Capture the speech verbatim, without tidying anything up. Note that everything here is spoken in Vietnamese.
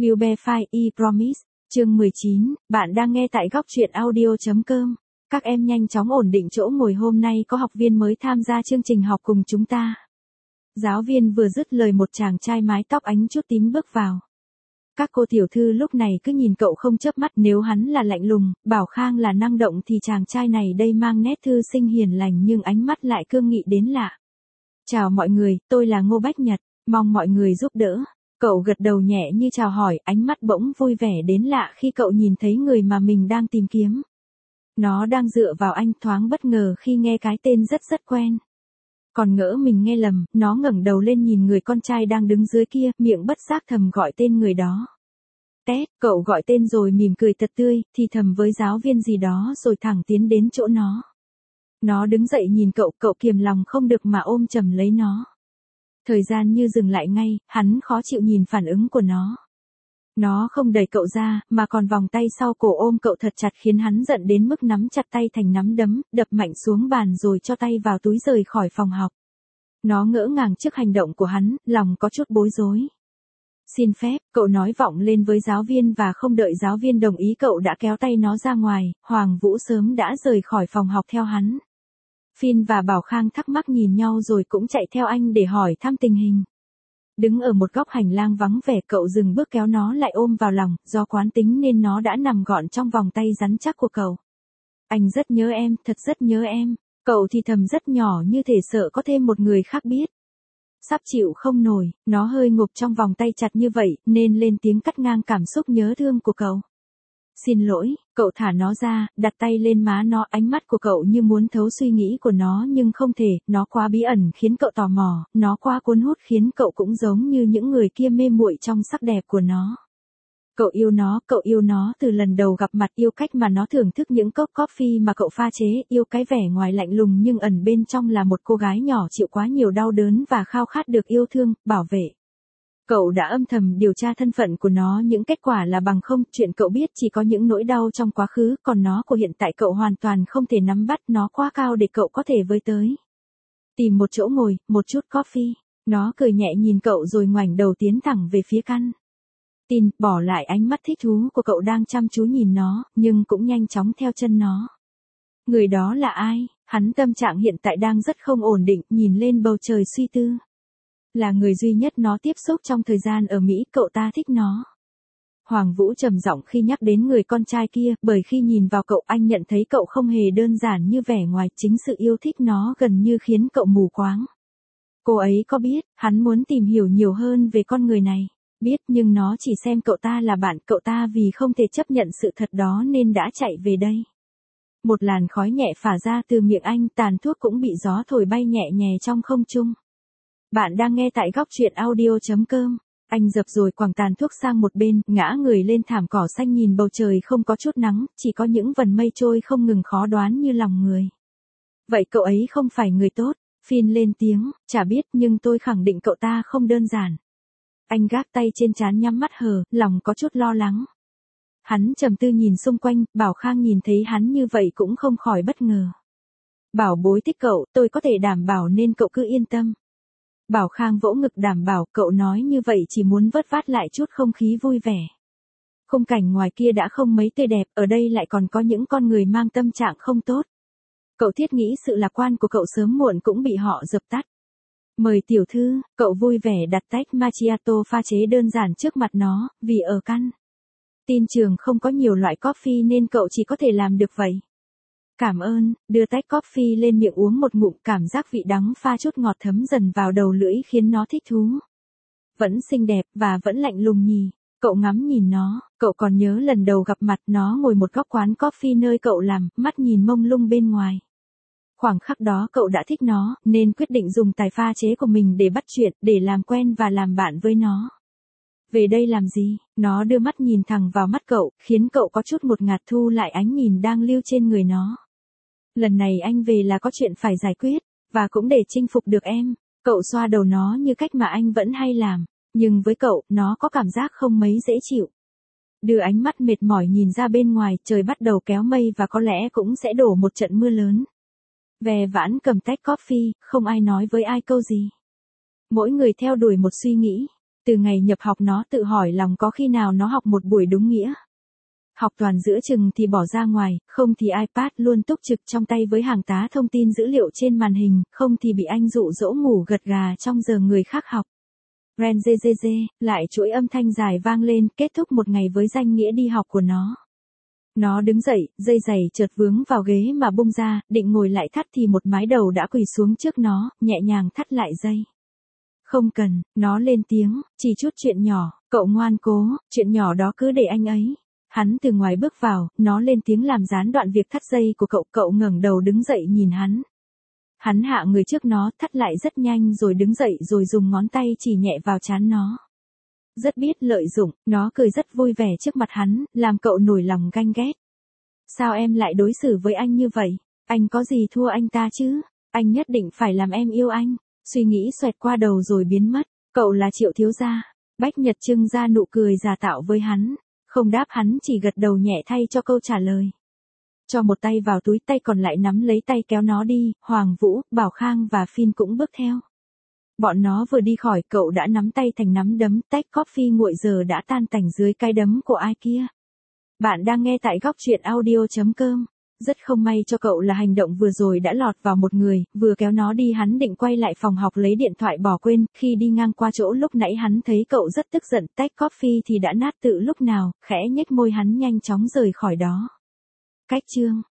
Will be fine, I promise. Chương mười chín, bạn đang nghe tại góc truyện audio.com. Các em nhanh chóng ổn định chỗ ngồi, hôm nay có học viên mới tham gia chương trình học cùng chúng ta. Giáo viên vừa dứt lời, một chàng trai mái tóc ánh chút tím bước vào. Các cô tiểu thư lúc này cứ nhìn cậu không chớp mắt, nếu hắn là lạnh lùng, Bảo Khang là năng động thì chàng trai này đây mang nét thư sinh hiền lành nhưng ánh mắt lại cương nghị đến lạ. Chào mọi người, tôi là Ngô Bách Nhật, mong mọi người giúp đỡ. Cậu gật đầu nhẹ như chào hỏi, ánh mắt bỗng vui vẻ đến lạ khi cậu nhìn thấy người mà mình đang tìm kiếm. Nó đang dựa vào anh, thoáng bất ngờ khi nghe cái tên rất rất quen. Còn ngỡ mình nghe lầm, nó ngẩng đầu lên nhìn người con trai đang đứng dưới kia, miệng bất giác thầm gọi tên người đó. Tét, cậu gọi tên rồi mỉm cười thật tươi, thì thầm với giáo viên gì đó rồi thẳng tiến đến chỗ nó. Nó đứng dậy nhìn cậu, cậu kiềm lòng không được mà ôm chầm lấy nó. Thời gian như dừng lại ngay, hắn khó chịu nhìn phản ứng của nó. Nó không đẩy cậu ra, mà còn vòng tay sau cổ ôm cậu thật chặt khiến hắn giận đến mức nắm chặt tay thành nắm đấm, đập mạnh xuống bàn rồi cho tay vào túi rời khỏi phòng học. Nó ngỡ ngàng trước hành động của hắn, lòng có chút bối rối. Xin phép, cậu nói vọng lên với giáo viên và không đợi giáo viên đồng ý cậu đã kéo tay nó ra ngoài. Hoàng Vũ sớm đã rời khỏi phòng học theo hắn. Phin và Bảo Khang thắc mắc nhìn nhau rồi cũng chạy theo anh để hỏi thăm tình hình. Đứng ở một góc hành lang vắng vẻ, cậu dừng bước kéo nó lại ôm vào lòng, do quán tính nên nó đã nằm gọn trong vòng tay rắn chắc của cậu. Anh rất nhớ em, thật rất nhớ em. Cậu thì thầm rất nhỏ như thể sợ có thêm một người khác biết. Sắp chịu không nổi, nó hơi ngộp trong vòng tay chặt như vậy nên lên tiếng cắt ngang cảm xúc nhớ thương của cậu. Xin lỗi, cậu thả nó ra, đặt tay lên má nó, ánh mắt của cậu như muốn thấu suy nghĩ của nó nhưng không thể, nó quá bí ẩn khiến cậu tò mò, nó quá cuốn hút khiến cậu cũng giống như những người kia mê muội trong sắc đẹp của nó. Cậu yêu nó, cậu yêu nó từ lần đầu gặp mặt, yêu cách mà nó thưởng thức những cốc coffee mà cậu pha chế, yêu cái vẻ ngoài lạnh lùng nhưng ẩn bên trong là một cô gái nhỏ chịu quá nhiều đau đớn và khao khát được yêu thương, bảo vệ. Cậu đã âm thầm điều tra thân phận của nó, những kết quả là bằng không, chuyện cậu biết chỉ có những nỗi đau trong quá khứ, còn nó của hiện tại cậu hoàn toàn không thể nắm bắt, nó quá cao để cậu có thể với tới. Tìm một chỗ ngồi, một chút coffee, nó cười nhẹ nhìn cậu rồi ngoảnh đầu tiến thẳng về phía căn. Tin, bỏ lại ánh mắt thích thú của cậu đang chăm chú nhìn nó, nhưng cũng nhanh chóng theo chân nó. Người đó là ai? Hắn tâm trạng hiện tại đang rất không ổn định, nhìn lên bầu trời suy tư. Là người duy nhất nó tiếp xúc trong thời gian ở Mỹ, cậu ta thích nó. Hoàng Vũ trầm giọng khi nhắc đến người con trai kia, bởi khi nhìn vào cậu anh nhận thấy cậu không hề đơn giản như vẻ ngoài, chính sự yêu thích nó gần như khiến cậu mù quáng. Cô ấy có biết, hắn muốn tìm hiểu nhiều hơn về con người này. Biết, nhưng nó chỉ xem cậu ta là bạn, cậu ta vì không thể chấp nhận sự thật đó nên đã chạy về đây. Một làn khói nhẹ phả ra từ miệng anh, tàn thuốc cũng bị gió thổi bay nhẹ nhẹ trong không trung. Bạn đang nghe tại góc truyện audio.com. Anh dập rồi quẳng tàn thuốc sang một bên, ngã người lên thảm cỏ xanh nhìn bầu trời không có chút nắng, chỉ có những vần mây trôi không ngừng khó đoán như lòng người. Vậy cậu ấy không phải người tốt, Phin lên tiếng, chả biết nhưng tôi khẳng định cậu ta không đơn giản. Anh gác tay trên trán nhắm mắt hờ, lòng có chút lo lắng. Hắn trầm tư nhìn xung quanh, Bảo Khang nhìn thấy hắn như vậy cũng không khỏi bất ngờ. Bảo bối thích cậu, tôi có thể đảm bảo nên cậu cứ yên tâm. Bảo Khang vỗ ngực đảm bảo, cậu nói như vậy chỉ muốn vớt vát lại chút không khí vui vẻ. Khung cảnh ngoài kia đã không mấy tươi đẹp, ở đây lại còn có những con người mang tâm trạng không tốt. Cậu thiết nghĩ sự lạc quan của cậu sớm muộn cũng bị họ dập tắt. Mời tiểu thư, cậu vui vẻ đặt tách macchiato pha chế đơn giản trước mặt nó, vì ở căn tin trường không có nhiều loại coffee nên cậu chỉ có thể làm được vậy. Cảm ơn, đưa tách coffee lên miệng uống một ngụm, cảm giác vị đắng pha chút ngọt thấm dần vào đầu lưỡi khiến nó thích thú. Vẫn xinh đẹp và vẫn lạnh lùng nhỉ. Cậu ngắm nhìn nó, cậu còn nhớ lần đầu gặp mặt nó ngồi một góc quán coffee nơi cậu làm, mắt nhìn mông lung bên ngoài. Khoảng khắc đó cậu đã thích nó, nên quyết định dùng tài pha chế của mình để bắt chuyện, để làm quen và làm bạn với nó. Về đây làm gì? Nó đưa mắt nhìn thẳng vào mắt cậu, khiến cậu có chút ngột ngạt thu lại ánh nhìn đang lưu trên người nó. Lần này anh về là có chuyện phải giải quyết, và cũng để chinh phục được em. Cậu xoa đầu nó như cách mà anh vẫn hay làm, nhưng với cậu, nó có cảm giác không mấy dễ chịu. Đưa ánh mắt mệt mỏi nhìn ra bên ngoài, trời bắt đầu kéo mây và có lẽ cũng sẽ đổ một trận mưa lớn. Ve vãn cầm tách coffee, không ai nói với ai câu gì. Mỗi người theo đuổi một suy nghĩ. Từ ngày nhập học nó tự hỏi lòng có khi nào nó học một buổi đúng nghĩa. Học toàn giữa chừng thì bỏ ra ngoài, không thì iPad luôn túc trực trong tay với hàng tá thông tin dữ liệu trên màn hình, không thì bị anh dụ dỗ ngủ gật gà trong giờ người khác học. Ren dê dê dê, lại chuỗi âm thanh dài vang lên, kết thúc một ngày với danh nghĩa đi học của nó. Nó đứng dậy, dây giày chợt vướng vào ghế mà bung ra, định ngồi lại thắt thì một mái đầu đã quỳ xuống trước nó, nhẹ nhàng thắt lại dây. Không cần, nó lên tiếng, chỉ chút chuyện nhỏ, cậu ngoan cố, chuyện nhỏ đó cứ để anh ấy. Hắn từ ngoài bước vào, nó lên tiếng làm gián đoạn việc thắt dây của cậu, cậu ngẩng đầu đứng dậy nhìn hắn. Hắn hạ người trước nó, thắt lại rất nhanh rồi đứng dậy rồi dùng ngón tay chỉ nhẹ vào trán nó. Rất biết lợi dụng, nó cười rất vui vẻ trước mặt hắn, làm cậu nổi lòng ganh ghét. Sao em lại đối xử với anh như vậy? Anh có gì thua anh ta chứ? Anh nhất định phải làm em yêu anh. Suy nghĩ xoẹt qua đầu rồi biến mất. Cậu là Triệu thiếu gia. Bách Nhật trưng ra nụ cười giả tạo với hắn. Không đáp, hắn chỉ gật đầu nhẹ thay cho câu trả lời. Cho một tay vào túi, tay còn lại nắm lấy tay kéo nó đi. Hoàng Vũ, Bảo Khang và Phin cũng bước theo. Bọn nó vừa đi khỏi, cậu đã nắm tay thành nắm đấm, tách coffee nguội giờ đã tan tành dưới cái đấm của ai kia. Bạn đang nghe tại góc truyện audio chấm com. Rất không may cho cậu là hành động vừa rồi đã lọt vào một người, vừa kéo nó đi hắn định quay lại phòng học lấy điện thoại bỏ quên, khi đi ngang qua chỗ lúc nãy hắn thấy cậu rất tức giận, tách coffee thì đã nát tự lúc nào, khẽ nhếch môi hắn nhanh chóng rời khỏi đó. Cách chương